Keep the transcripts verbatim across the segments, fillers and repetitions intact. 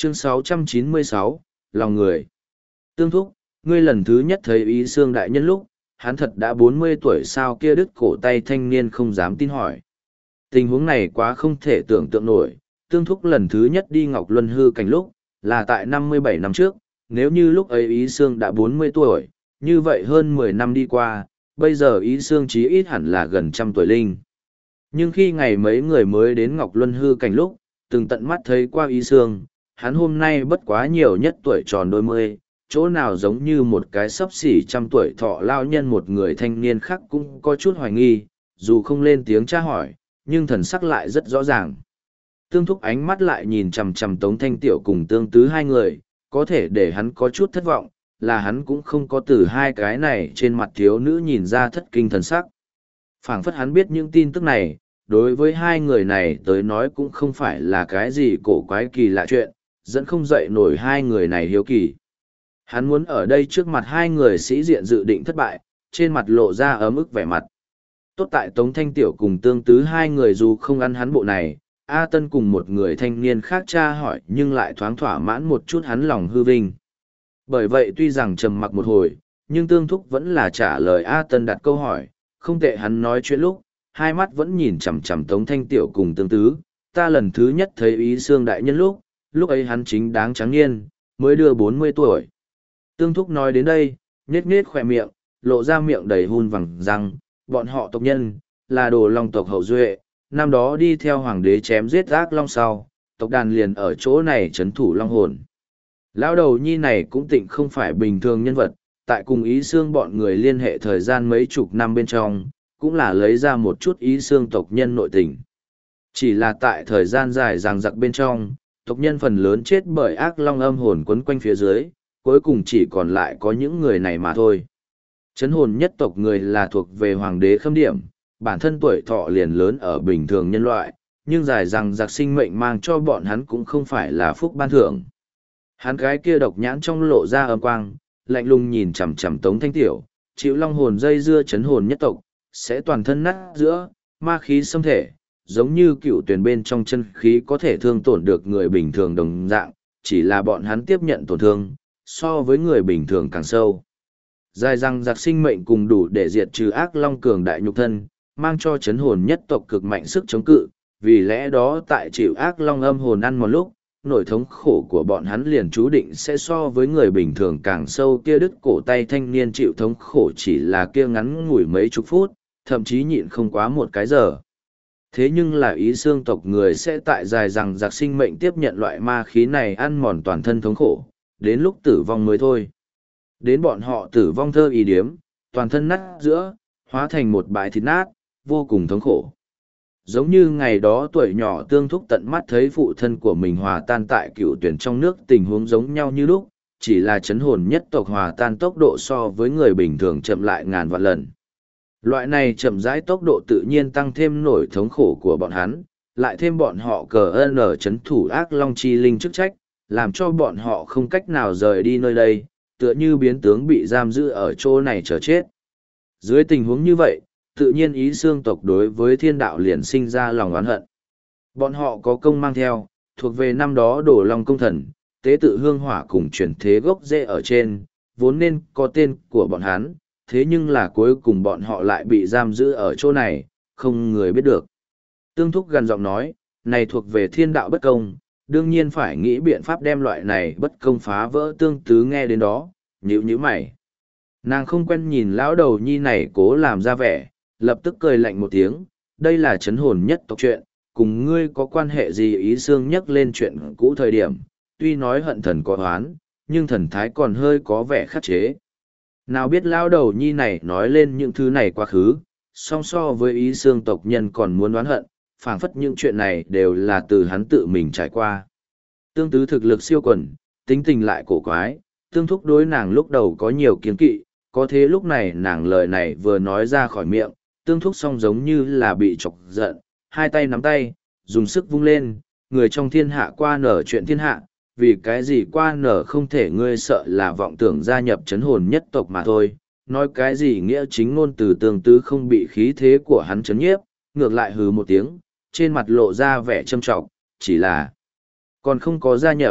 Chương sáu trăm chín mươi sáu, lòng người. Tương thúc, ngươi lần thứ nhất thấy Ý Xương đại nhân lúc, hắn thật đã bốn mươi tuổi sao kia đứt cổ tay thanh niên không dám tin hỏi. Tình huống này quá không thể tưởng tượng nổi, tương thúc lần thứ nhất đi Ngọc Luân hư cảnh lúc, là tại năm mươi bảy năm trước, nếu như lúc ấy Ý Xương đã bốn mươi tuổi, như vậy hơn mười năm đi qua, bây giờ Ý Xương chí ít hẳn là gần trăm tuổi linh. Nhưng khi ngày mấy người mới đến Ngọc Luân hư cảnh lúc, từng tận mắt thấy qua Ý Xương, hắn hôm nay bất quá nhiều nhất tuổi tròn đôi mươi, chỗ nào giống như một cái sấp xỉ trăm tuổi thọ lao nhân. Một người thanh niên khác cũng có chút hoài nghi, dù không lên tiếng tra hỏi, nhưng thần sắc lại rất rõ ràng. Tương thúc ánh mắt lại nhìn chằm chằm Tống Thanh Tiểu cùng Tương Tứ hai người, có thể để hắn có chút thất vọng, là hắn cũng không có từ hai cái này trên mặt thiếu nữ nhìn ra thất kinh thần sắc. Phảng phất hắn biết những tin tức này, đối với hai người này tới nói cũng không phải là cái gì cổ quái kỳ lạ chuyện, dẫn không dậy nổi hai người này hiếu kỳ. Hắn muốn ở đây trước mặt hai người sĩ diện dự định thất bại, trên mặt lộ ra ấm ức vẻ mặt. Tốt tại Tống Thanh Tiểu cùng Tương Tứ hai người dù không ăn hắn bộ này, A Tân cùng một người thanh niên khác tra hỏi nhưng lại thoáng thỏa mãn một chút hắn lòng hư vinh. Bởi vậy tuy rằng trầm mặc một hồi, nhưng Tương Thúc vẫn là trả lời A Tân đặt câu hỏi, không tệ. Hắn nói chuyện lúc, hai mắt vẫn nhìn chằm chằm Tống Thanh Tiểu cùng Tương Tứ. Ta lần thứ nhất thấy Ý Xương đại nhân lúc, lúc ấy hắn chính đáng trắng niên, mới đưa bốn mươi tuổi. Tương Thúc nói đến đây, nhếch nhếch khỏe miệng, lộ ra miệng đầy hun vằng răng, bọn họ tộc nhân, là đồ long tộc hậu duệ, năm đó đi theo hoàng đế chém giết ác long sau, tộc đàn liền ở chỗ này trấn thủ long hồn. Lão đầu nhi này cũng tịnh không phải bình thường nhân vật, tại cùng Ý Xương bọn người liên hệ thời gian mấy chục năm bên trong, cũng là lấy ra một chút Ý Xương tộc nhân nội tình. Chỉ là tại thời gian dài ràng giặc bên trong, tộc nhân phần lớn chết bởi ác long âm hồn quấn quanh phía dưới, cuối cùng chỉ còn lại có những người này mà thôi. Chấn hồn nhất tộc người là thuộc về hoàng đế khâm điểm, bản thân tuổi thọ liền lớn ở bình thường nhân loại, nhưng dài rằng giặc sinh mệnh mang cho bọn hắn cũng không phải là phúc ban thưởng. Hắn cái kia độc nhãn trong lộ ra âm quang, lạnh lùng nhìn chằm chằm Tống Thanh Tiểu, chịu long hồn dây dưa chấn hồn nhất tộc, sẽ toàn thân nát giữa, ma khí xâm thể, giống như cựu tuyển bên trong chân khí có thể thương tổn được người bình thường đồng dạng, chỉ là bọn hắn tiếp nhận tổn thương, so với người bình thường càng sâu. Dài răng giặc sinh mệnh cùng đủ để diệt trừ ác long cường đại nhục thân, mang cho chấn hồn nhất tộc cực mạnh sức chống cự, vì lẽ đó tại chịu ác long âm hồn ăn một lúc, nỗi thống khổ của bọn hắn liền chú định sẽ so với người bình thường càng sâu. Kia đứt cổ tay thanh niên chịu thống khổ chỉ là kia ngắn ngủi mấy chục phút, thậm chí nhịn không quá một cái giờ. Thế nhưng là Ý Xương tộc người sẽ tại dài rằng giặc sinh mệnh tiếp nhận loại ma khí này ăn mòn toàn thân thống khổ, đến lúc tử vong mới thôi. Đến bọn họ tử vong thơ ý điếm, toàn thân nát giữa, hóa thành một bãi thịt nát, vô cùng thống khổ. Giống như ngày đó tuổi nhỏ Tương Thúc tận mắt thấy phụ thân của mình hòa tan tại cựu tuyển trong nước, tình huống giống nhau như lúc, chỉ là chấn hồn nhất tộc hòa tan tốc độ so với người bình thường chậm lại ngàn vạn lần. Loại này chậm rãi tốc độ tự nhiên tăng thêm nổi thống khổ của bọn hắn, lại thêm bọn họ cờ ơn ở chấn thủ ác long chi linh chức trách, làm cho bọn họ không cách nào rời đi nơi đây, tựa như biến tướng bị giam giữ ở chỗ này chờ chết. Dưới tình huống như vậy, tự nhiên Ý Xương tộc đối với thiên đạo liền sinh ra lòng oán hận. Bọn họ có công mang theo, thuộc về năm đó đổ long công thần, tế tự hương hỏa cùng chuyển thế gốc rễ ở trên, vốn nên có tên của bọn hắn, thế nhưng là cuối cùng bọn họ lại bị giam giữ ở chỗ này, không người biết được. Tương Thúc gần giọng nói, này thuộc về thiên đạo bất công, đương nhiên phải nghĩ biện pháp đem loại này bất công phá vỡ. Tương Tứ nghe đến đó, nhíu nhíu mày. Nàng không quen nhìn lão đầu nhi này cố làm ra vẻ, lập tức cười lạnh một tiếng, đây là chấn hồn nhất tộc chuyện, cùng ngươi có quan hệ gì? Ý Xương nhắc lên chuyện cũ thời điểm, tuy nói hận thần có oán, nhưng thần thái còn hơi có vẻ khắc chế. Nào biết lão đầu nhi này nói lên những thứ này quá khứ, song so với Ý Xương tộc nhân còn muốn oán hận, phảng phất những chuyện này đều là từ hắn tự mình trải qua. Tương Tứ thực lực siêu quần, tính tình lại cổ quái, Tương Thúc đối nàng lúc đầu có nhiều kiến kỵ, có thế lúc này nàng lời này vừa nói ra khỏi miệng, Tương Thúc song giống như là bị chọc giận, hai tay nắm tay, dùng sức vung lên, người trong thiên hạ qua nở chuyện thiên hạ, vì cái gì qua nở không thể? Ngươi sợ là vọng tưởng gia nhập chấn hồn nhất tộc mà thôi, nói cái gì nghĩa chính ngôn từ. Tương Tứ không bị khí thế của hắn chấn nhiếp, ngược lại hừ một tiếng, trên mặt lộ ra vẻ châm trọng, chỉ là còn không có gia nhập,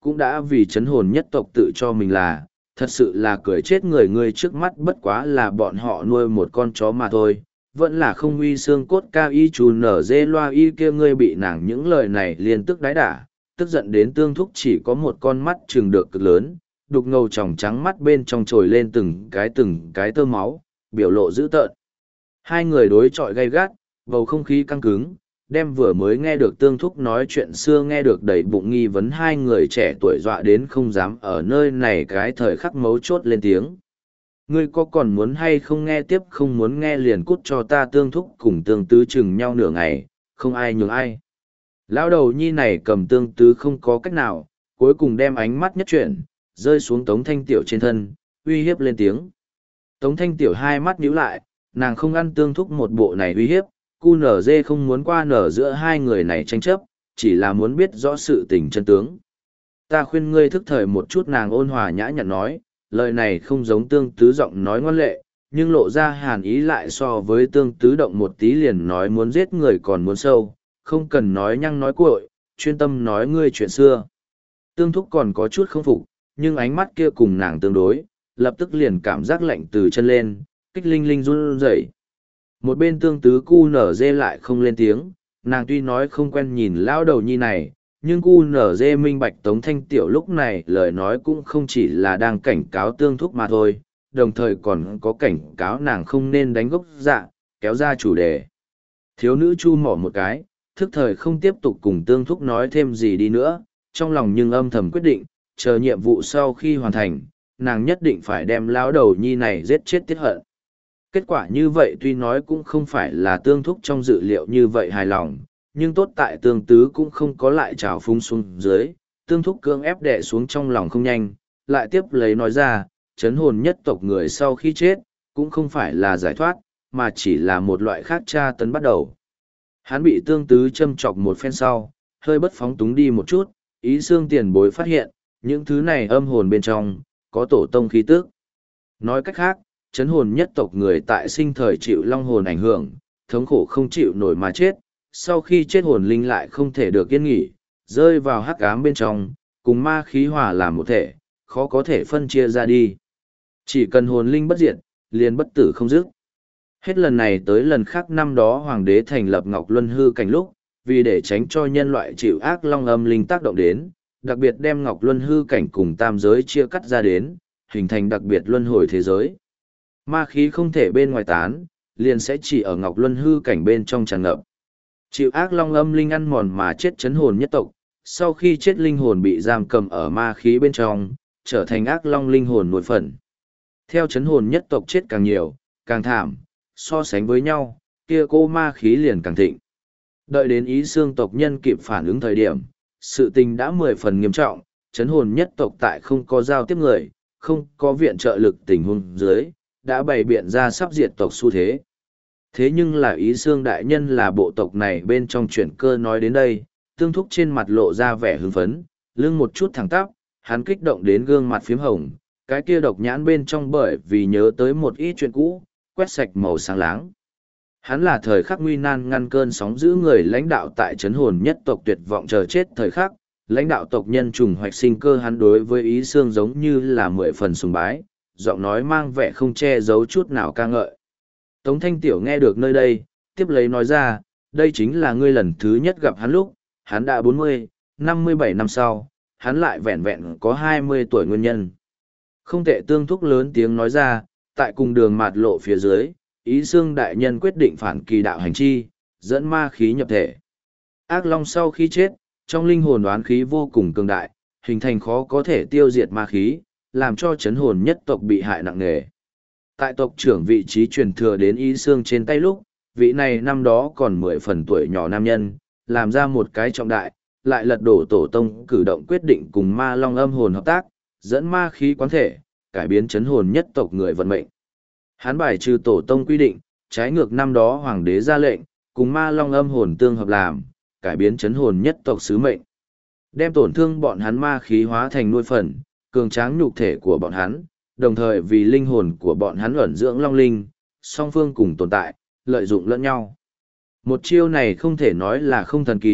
cũng đã vì chấn hồn nhất tộc tự cho mình là, thật sự là cười chết người ngươi trước mắt bất quá là bọn họ nuôi một con chó mà thôi, vẫn là không uy xương cốt cao y chú nở dê loa y kia ngươi bị nàng những lời này liên tức đái đả, tức giận đến Tương Thúc chỉ có một con mắt trừng được cực lớn, đục ngầu tròng trắng mắt bên trong trồi lên từng cái từng cái tơ máu, biểu lộ dữ tợn. Hai người đối chọi gay gắt, bầu không khí căng cứng, đem vừa mới nghe được Tương Thúc nói chuyện xưa nghe được đầy bụng nghi vấn hai người trẻ tuổi dọa đến không dám ở nơi này cái thời khắc mấu chốt lên tiếng. Ngươi có còn muốn hay không nghe tiếp không muốn nghe liền cút cho ta. Tương Thúc cùng Tương Tứ chừng nhau nửa ngày, không ai nhường ai. Lão đầu nhi này cầm Tương Tứ không có cách nào, cuối cùng đem ánh mắt nhất chuyển, rơi xuống Tống Thanh Tiểu trên thân, uy hiếp lên tiếng. Tống Thanh Tiểu hai mắt nhíu lại, nàng không ăn Tương Thúc một bộ này uy hiếp, cu nở dê không muốn qua nở giữa hai người này tranh chấp, chỉ là muốn biết rõ sự tình chân tướng. Ta khuyên ngươi thức thời một chút. Nàng ôn hòa nhã nhặn nói, lời này không giống Tương Tứ giọng nói ngoan lệ, nhưng lộ ra hàn ý lại so với Tương Tứ động một tí liền nói muốn giết người còn muốn sâu, không cần nói nhăng nói cuội, chuyên tâm nói ngươi chuyện xưa. Tương Thúc còn có chút không phục, nhưng ánh mắt kia cùng nàng tương đối, lập tức liền cảm giác lạnh từ chân lên, kích linh linh run rẩy. Một bên Tương Tứ cu nở dê lại không lên tiếng, nàng tuy nói không quen nhìn lão đầu nhi này, nhưng cu nở dê minh bạch Tống Thanh Tiểu lúc này lời nói cũng không chỉ là đang cảnh cáo Tương Thúc mà thôi, đồng thời còn có cảnh cáo nàng không nên đánh gốc dạ, kéo ra chủ đề. Thiếu nữ chu mỏ một cái, thức thời không tiếp tục cùng Tương Thúc nói thêm gì đi nữa, trong lòng nhưng âm thầm quyết định, chờ nhiệm vụ sau khi hoàn thành, nàng nhất định phải đem lão đầu nhi này giết chết tiết hận. Kết quả như vậy tuy nói cũng không phải là Tương Thúc trong dự liệu như vậy hài lòng, nhưng tốt tại Tương Tứ cũng không có lại trào phúng xuống dưới, Tương Thúc cưỡng ép đè xuống trong lòng không nhanh, lại tiếp lấy nói ra, chấn hồn nhất tộc người sau khi chết, cũng không phải là giải thoát, mà chỉ là một loại khác tra tấn bắt đầu. Hắn bị Tương Tứ châm chọc một phen sau, hơi bất phóng túng đi một chút, ý xương tiền bối phát hiện, những thứ này âm hồn bên trong, có tổ tông khí tức. Nói cách khác, chấn hồn nhất tộc người tại sinh thời chịu long hồn ảnh hưởng, thống khổ không chịu nổi mà chết, sau khi chết hồn linh lại không thể được yên nghỉ, rơi vào hắc ám bên trong, cùng ma khí hòa làm một thể, khó có thể phân chia ra đi. Chỉ cần hồn linh bất diệt, liền bất tử không dứt. Hết lần này tới lần khác năm đó hoàng đế thành lập Ngọc Luân hư cảnh lúc, vì để tránh cho nhân loại chịu ác long âm linh tác động đến, đặc biệt đem Ngọc Luân hư cảnh cùng tam giới chia cắt ra đến, hình thành đặc biệt luân hồi thế giới. Ma khí không thể bên ngoài tán, liền sẽ chỉ ở Ngọc Luân hư cảnh bên trong tràn ngập. Chịu ác long âm linh ăn mòn mà chết chấn hồn nhất tộc, sau khi chết linh hồn bị giam cầm ở ma khí bên trong, trở thành ác long linh hồn nội phần. Theo chấn hồn nhất tộc chết càng nhiều, càng thảm, so sánh với nhau, kia cô ma khí liền càng thịnh. Đợi đến ý xương tộc nhân kịp phản ứng thời điểm, sự tình đã mười phần nghiêm trọng, chấn hồn nhất tộc tại không có giao tiếp người, không có viện trợ lực tình huống dưới, đã bày biện ra sắp diệt tộc xu thế. Thế nhưng là ý xương đại nhân là bộ tộc này bên trong chuyển cơ nói đến đây, Tương Thúc trên mặt lộ ra vẻ hưng phấn, lưng một chút thẳng tắp, hắn kích động đến gương mặt phím hồng, cái kia độc nhãn bên trong bởi vì nhớ tới một ít chuyện cũ, quét sạch màu sáng láng. Hắn là thời khắc nguy nan ngăn cơn sóng giữ người lãnh đạo tại chấn hồn nhất tộc tuyệt vọng chờ chết thời khắc, lãnh đạo tộc nhân trùng hoạch sinh cơ hắn đối với ý xương giống như là mười phần sùng bái, giọng nói mang vẻ không che giấu chút nào ca ngợi. Tống Thanh Tiểu nghe được nơi đây, tiếp lấy nói ra, đây chính là ngươi lần thứ nhất gặp hắn lúc, hắn đã bốn mươi, năm mươi bảy năm sau, hắn lại vẹn vẹn có hai mươi tuổi nguyên nhân. Không tệ. Tương Thúc lớn tiếng nói ra, tại cùng đường mạt lộ phía dưới, ý xương đại nhân quyết định phản kỳ đạo hành chi, dẫn ma khí nhập thể. Ác long sau khi chết, trong linh hồn oán khí vô cùng cường đại, hình thành khó có thể tiêu diệt ma khí, làm cho chấn hồn nhất tộc bị hại nặng nề. Tại tộc trưởng vị trí truyền thừa đến ý xương trên tay lúc, vị này năm đó còn mười phần tuổi nhỏ nam nhân, làm ra một cái trọng đại, lại lật đổ tổ tông cử động quyết định cùng ma long âm hồn hợp tác, dẫn ma khí quán thể, cải biến chấn hồn nhất tộc người vận mệnh. Hắn bài trừ tổ tông quy định, trái ngược năm đó hoàng đế ra lệnh, cùng ma long âm hồn tương hợp làm, cải biến chấn hồn nhất tộc sứ mệnh. Đem tổn thương bọn hắn ma khí hóa thành nuôi phần, cường tráng nhục thể của bọn hắn, đồng thời vì linh hồn của bọn hắn ẩn dưỡng long linh, song phương cùng tồn tại, lợi dụng lẫn nhau. Một chiêu này không thể nói là không thần kỳ,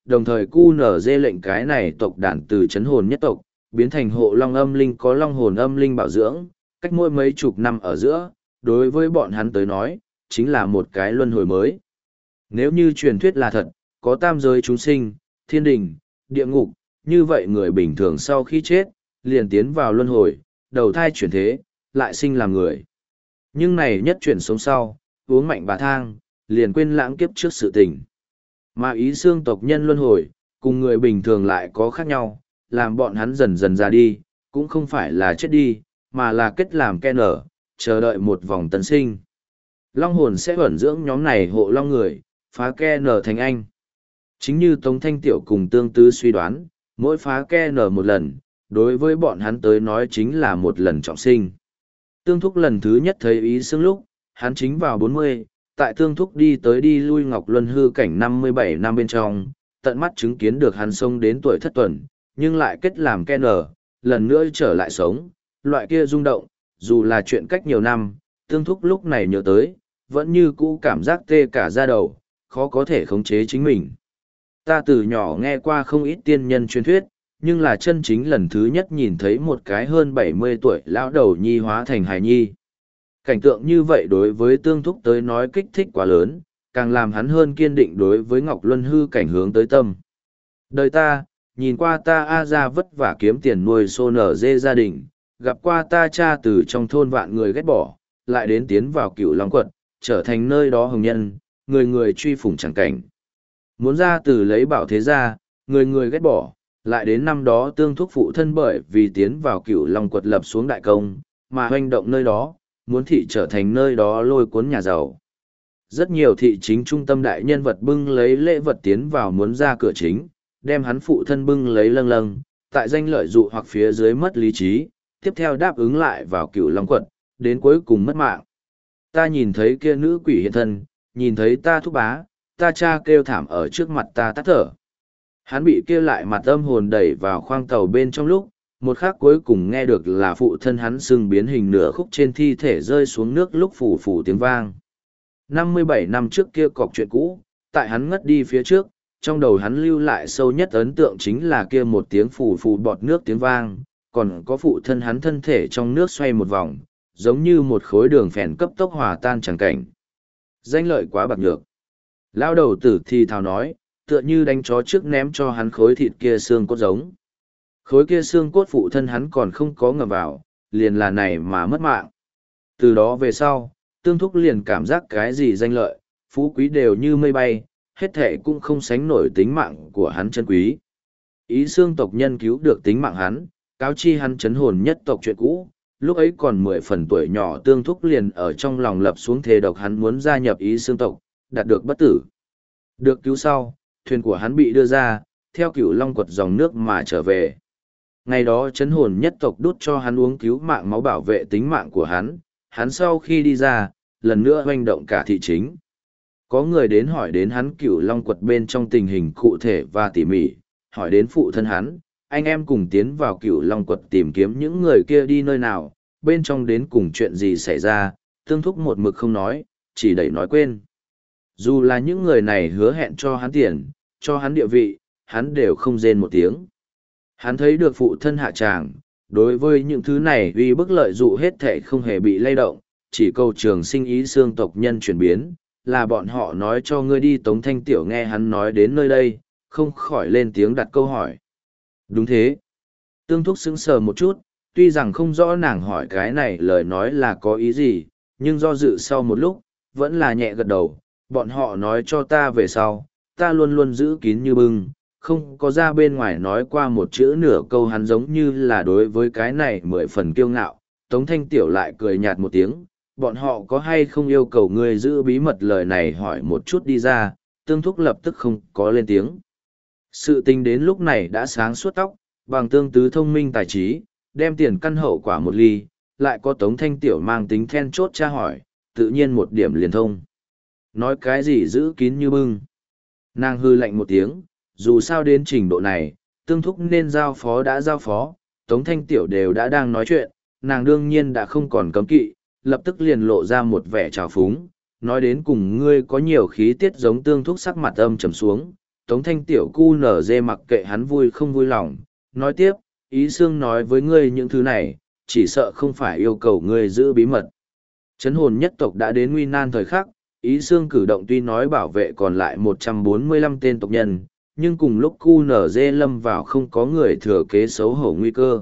đồng thời cu nở dê lệnh cái này tộc đàn từ chấn hồn nhất tộc, biến thành hộ long âm linh có long hồn âm linh bảo dưỡng, cách mỗi mấy chục năm ở giữa, đối với bọn hắn tới nói, chính là một cái luân hồi mới. Nếu như truyền thuyết là thật, có tam giới chúng sinh, thiên đình, địa ngục, như vậy người bình thường sau khi chết, liền tiến vào luân hồi, đầu thai chuyển thế, lại sinh làm người. Nhưng này nhất chuyển sống sau, uống mạnh bà thang, liền quên lãng kiếp trước sự tình. Mà ý xương tộc nhân luân hồi, cùng người bình thường lại có khác nhau, làm bọn hắn dần dần ra đi, cũng không phải là chết đi, mà là kết làm ke nở, chờ đợi một vòng tấn sinh. Long hồn sẽ ẩn dưỡng nhóm này hộ long người, phá ke nở thành anh. Chính như Tống Thanh Tiểu cùng Tương Tư suy đoán, mỗi phá ke nở một lần, đối với bọn hắn tới nói chính là một lần trọng sinh. Tương Thúc lần thứ nhất thấy ý xương lúc, hắn chính vào bốn mươi, tại Tương Thúc đi tới đi lui Ngọc Luân hư cảnh năm mươi bảy năm bên trong, tận mắt chứng kiến được hắn sông đến tuổi thất tuần, nhưng lại kết làm ke nở, lần nữa trở lại sống, loại kia rung động, dù là chuyện cách nhiều năm, Tương Thúc lúc này nhớ tới, vẫn như cũ cảm giác tê cả da đầu, khó có thể khống chế chính mình. Ta từ nhỏ nghe qua không ít tiên nhân truyền thuyết, nhưng là chân chính lần thứ nhất nhìn thấy một cái hơn bảy mươi tuổi lão đầu nhi hóa thành hài nhi. Cảnh tượng như vậy đối với Tương Thúc tới nói kích thích quá lớn, càng làm hắn hơn kiên định đối với Ngọc Luân hư cảnh hướng tới tâm. Đời ta, nhìn qua ta A ra vất vả kiếm tiền nuôi xô nở dê gia đình, gặp qua ta cha từ trong thôn vạn người ghét bỏ, lại đến tiến vào cựu long quật, trở thành nơi đó hồng nhân, người người truy phủng chẳng cảnh. Muốn ra từ lấy bảo thế gia, người người ghét bỏ, lại đến năm đó Tương Thúc phụ thân bởi vì tiến vào cựu long quật lập xuống đại công, mà hoành động nơi đó, muốn thị trở thành nơi đó lôi cuốn nhà giàu. Rất nhiều thị chính trung tâm đại nhân vật bưng lấy lễ vật tiến vào muốn ra cửa chính, đem hắn phụ thân bưng lấy lâng lâng, tại danh lợi dụ hoặc phía dưới mất lý trí, tiếp theo đáp ứng lại vào cựu long quật, đến cuối cùng mất mạng. Ta nhìn thấy kia nữ quỷ hiện thân, nhìn thấy ta thúc bá, ta cha kêu thảm ở trước mặt ta tắt thở. Hắn bị kia lại mặt âm hồn đẩy vào khoang tàu bên trong lúc, một khắc cuối cùng nghe được là phụ thân hắn sưng biến hình nửa khúc trên thi thể rơi xuống nước lúc phủ phủ tiếng vang. năm mươi bảy năm trước kia cọc chuyện cũ, tại hắn ngất đi phía trước, trong đầu hắn lưu lại sâu nhất ấn tượng chính là kia một tiếng phủ phủ bọt nước tiếng vang, còn có phụ thân hắn thân thể trong nước xoay một vòng, giống như một khối đường phèn cấp tốc hòa tan chẳng cảnh. Danh lợi quá bạc nhược. Lao đầu tử thì thào nói, tựa như đánh chó trước ném cho hắn khối thịt kia xương cốt giống. Khối kia xương cốt phụ thân hắn còn không có ngầm vào, liền là này mà mất mạng. Từ đó về sau, Tương Thúc liền cảm giác cái gì danh lợi, phú quý đều như mây bay, hết thệ cũng không sánh nổi tính mạng của hắn chân quý. Ý xương tộc nhân cứu được tính mạng hắn, cáo chi hắn chấn hồn nhất tộc chuyện cũ, lúc ấy còn mười phần tuổi nhỏ Tương Thúc liền ở trong lòng lập xuống thề độc hắn muốn gia nhập ý xương tộc, đạt được bất tử. Được cứu sau, thuyền của hắn bị đưa ra, theo cửu long quật dòng nước mà trở về. Ngày đó chấn hồn nhất tộc đút cho hắn uống cứu mạng máu bảo vệ tính mạng của hắn, hắn sau khi đi ra, lần nữa hoành động cả thị chính. Có người đến hỏi đến hắn cửu long quật bên trong tình hình cụ thể và tỉ mỉ, hỏi đến phụ thân hắn, anh em cùng tiến vào cửu long quật tìm kiếm những người kia đi nơi nào, bên trong đến cùng chuyện gì xảy ra, Tương Thúc một mực không nói, chỉ đẩy nói quên. Dù là những người này hứa hẹn cho hắn tiền, cho hắn địa vị, hắn đều không rên một tiếng. Hắn thấy được phụ thân hạ tràng, đối với những thứ này uy bức lợi dụ hết thể không hề bị lay động, chỉ câu trường sinh ý xương tộc nhân chuyển biến, là bọn họ nói cho ngươi đi. Tống Thanh Tiểu nghe hắn nói đến nơi đây, không khỏi lên tiếng đặt câu hỏi. Đúng thế. Tương Thúc sững sờ một chút, tuy rằng không rõ nàng hỏi cái này lời nói là có ý gì, nhưng do dự sau một lúc, vẫn là nhẹ gật đầu. Bọn họ nói cho ta về sau, ta luôn luôn giữ kín như bưng, không có ra bên ngoài nói qua một chữ nửa câu. Hắn giống như là đối với cái này mười phần kiêu ngạo. Tống Thanh Tiểu lại cười nhạt một tiếng, bọn họ có hay không yêu cầu ngươi giữ bí mật lời này hỏi một chút đi ra. Tương Thúc lập tức không có lên tiếng. Sự tình đến lúc này đã sáng suốt tóc, bằng Tương Tứ thông minh tài trí, đem tiền căn hậu quả một ly, lại có Tống Thanh Tiểu mang tính then chốt tra hỏi, tự nhiên một điểm liền thông. Nói cái gì giữ kín như bưng. Nàng hư lạnh một tiếng, dù sao đến trình độ này, Tương Thúc nên giao phó đã giao phó, Tống Thanh Tiểu đều đã đang nói chuyện, nàng đương nhiên đã không còn cấm kỵ, lập tức liền lộ ra một vẻ trào phúng, nói đến cùng ngươi có nhiều khí tiết giống Tương Thúc sắc mặt âm trầm xuống, Tống Thanh tiểu cu nở dê mặc kệ hắn vui không vui lòng, nói tiếp, ý xương nói với ngươi những thứ này, chỉ sợ không phải yêu cầu ngươi giữ bí mật. Chấn hồn nhất tộc đã đến nguy nan thời khắc, ý xương cử động tuy nói bảo vệ còn lại một trăm bốn mươi lăm tên tộc nhân, nhưng cùng lúc cu nở dê lâm vào không có người thừa kế xấu hổ nguy cơ.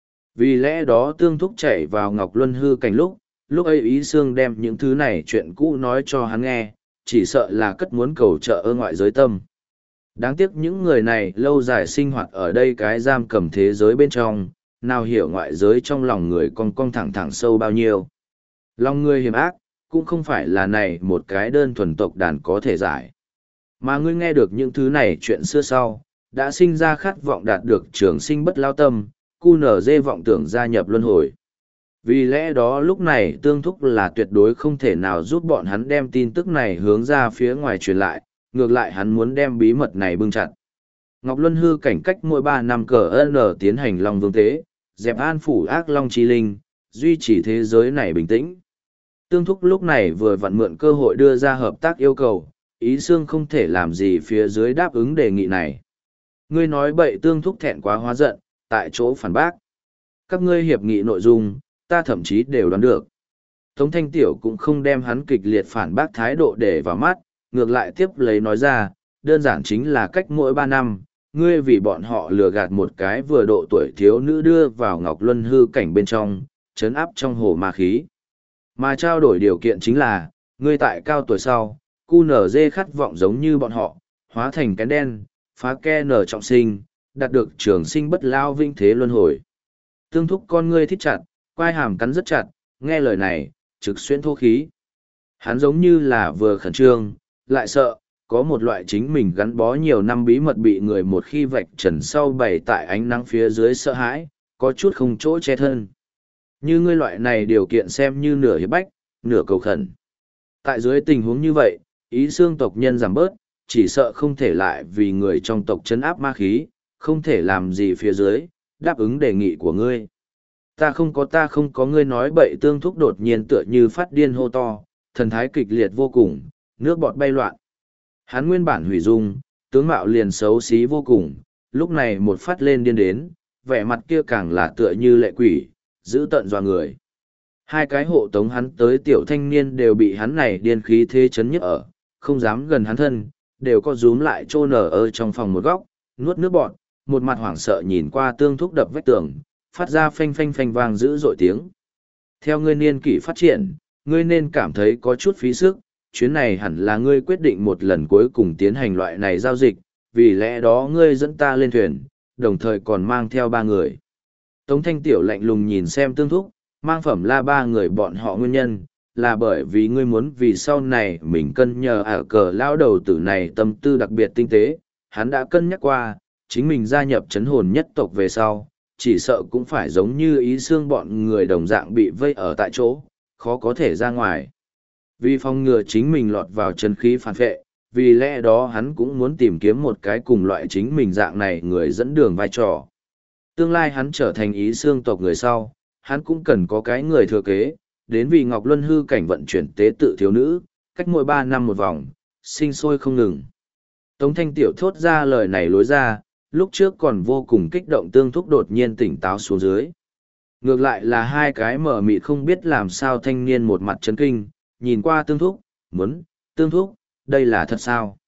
Vì lẽ đó tương thúc chạy vào Ngọc Luân hư cảnh lúc, lúc ấy ý xương đem những thứ này chuyện cũ nói cho hắn nghe, chỉ sợ là cất muốn cầu trợ ơ ngoại giới tâm. Đáng tiếc những người này lâu dài sinh hoạt ở đây cái giam cầm thế giới bên trong, nào hiểu ngoại giới trong lòng người con cong thẳng thẳng sâu bao nhiêu. Lòng người hiểm ác, cũng không phải là này một cái đơn thuần tộc đàn có thể giải. Mà ngươi nghe được những thứ này chuyện xưa sau, đã sinh ra khát vọng đạt được trường sinh bất lao tâm, cu nở dê vọng tưởng gia nhập luân hồi. Vì lẽ đó lúc này tương thúc là tuyệt đối không thể nào giúp bọn hắn đem tin tức này hướng ra phía ngoài truyền lại, ngược lại hắn muốn đem bí mật này bưng chặt. Ngọc Luân hư cảnh cách mỗi ba năm cờ N tiến hành Long Vương Tế, dẹp an phủ ác Long Chi Linh, duy trì thế giới này bình tĩnh. Tương thúc lúc này vừa vặn mượn cơ hội đưa ra hợp tác yêu cầu, ý xương không thể làm gì phía dưới đáp ứng đề nghị này. Ngươi nói bậy tương thúc thẹn quá hóa giận, tại chỗ phản bác. Các ngươi hiệp nghị nội dung, ta thậm chí đều đoán được. Tống Thanh Tiểu cũng không đem hắn kịch liệt phản bác thái độ để vào mắt, ngược lại tiếp lấy nói ra, đơn giản chính là cách mỗi ba năm, ngươi vì bọn họ lừa gạt một cái vừa độ tuổi thiếu nữ đưa vào Ngọc Luân hư cảnh bên trong, chấn áp trong hồ ma khí. Mà trao đổi điều kiện chính là, ngươi tại cao tuổi sau, cu nở dê khát vọng giống như bọn họ, hóa thành kén đen, phá ke nở trọng sinh, đạt được trường sinh bất lao vinh thế luân hồi. Tương thúc con ngươi thích chặt, quai hàm cắn rất chặt, nghe lời này, trực xuyên thô khí. Hắn giống như là vừa khẩn trương, lại sợ, có một loại chính mình gắn bó nhiều năm bí mật bị người một khi vạch trần sau bày tại ánh nắng phía dưới sợ hãi, có chút không chỗ che thân. Như ngươi loại này điều kiện xem như nửa hiệp bách, nửa cầu khẩn. Tại dưới tình huống như vậy, ý xương tộc nhân giảm bớt, chỉ sợ không thể lại vì người trong tộc chấn áp ma khí, không thể làm gì phía dưới, đáp ứng đề nghị của ngươi. Ta không có ta không có ngươi nói bậy tương thúc đột nhiên tựa như phát điên hô to, thần thái kịch liệt vô cùng, nước bọt bay loạn. Hắn nguyên bản hủy dung, tướng mạo liền xấu xí vô cùng, lúc này một phát lên điên đến, vẻ mặt kia càng là tựa như lệ quỷ, giữ tận dọa người. Hai cái hộ tống hắn tới tiểu thanh niên đều bị hắn này điên khí thế chấn nhức ở, không dám gần hắn thân, đều có rúm lại trô nở ở trong phòng một góc, nuốt nước bọt, một mặt hoảng sợ nhìn qua tương thúc đập vách tường, phát ra phanh phanh phanh vang dữ dội tiếng. Theo ngươi niên kỷ phát triển, ngươi nên cảm thấy có chút phí sức, chuyến này hẳn là ngươi quyết định một lần cuối cùng tiến hành loại này giao dịch, vì lẽ đó ngươi dẫn ta lên thuyền, đồng thời còn mang theo ba người. Tống Thanh Tiểu lạnh lùng nhìn xem tương thúc, mang phẩm la ba người bọn họ nguyên nhân, là bởi vì ngươi muốn vì sau này mình cân nhờ ở cờ lao đầu tử này tâm tư đặc biệt tinh tế, hắn đã cân nhắc qua, chính mình gia nhập chấn hồn nhất tộc về sau, chỉ sợ cũng phải giống như ý xương bọn người đồng dạng bị vây ở tại chỗ, khó có thể ra ngoài. Vì phòng ngừa chính mình lọt vào chân khí phản phệ, vì lẽ đó hắn cũng muốn tìm kiếm một cái cùng loại chính mình dạng này người dẫn đường vai trò. Tương lai hắn trở thành ý xương tộc người sau, hắn cũng cần có cái người thừa kế, đến vì Ngọc Luân hư cảnh vận chuyển tế tự thiếu nữ, cách mỗi ba năm một vòng, sinh sôi không ngừng. Tống Thanh Tiểu thốt ra lời này lối ra, lúc trước còn vô cùng kích động tương thúc đột nhiên tỉnh táo xuống dưới. Ngược lại là hai cái mở mịt không biết làm sao thanh niên một mặt chấn kinh, nhìn qua tương thúc, muốn, tương thúc, đây là thật sao?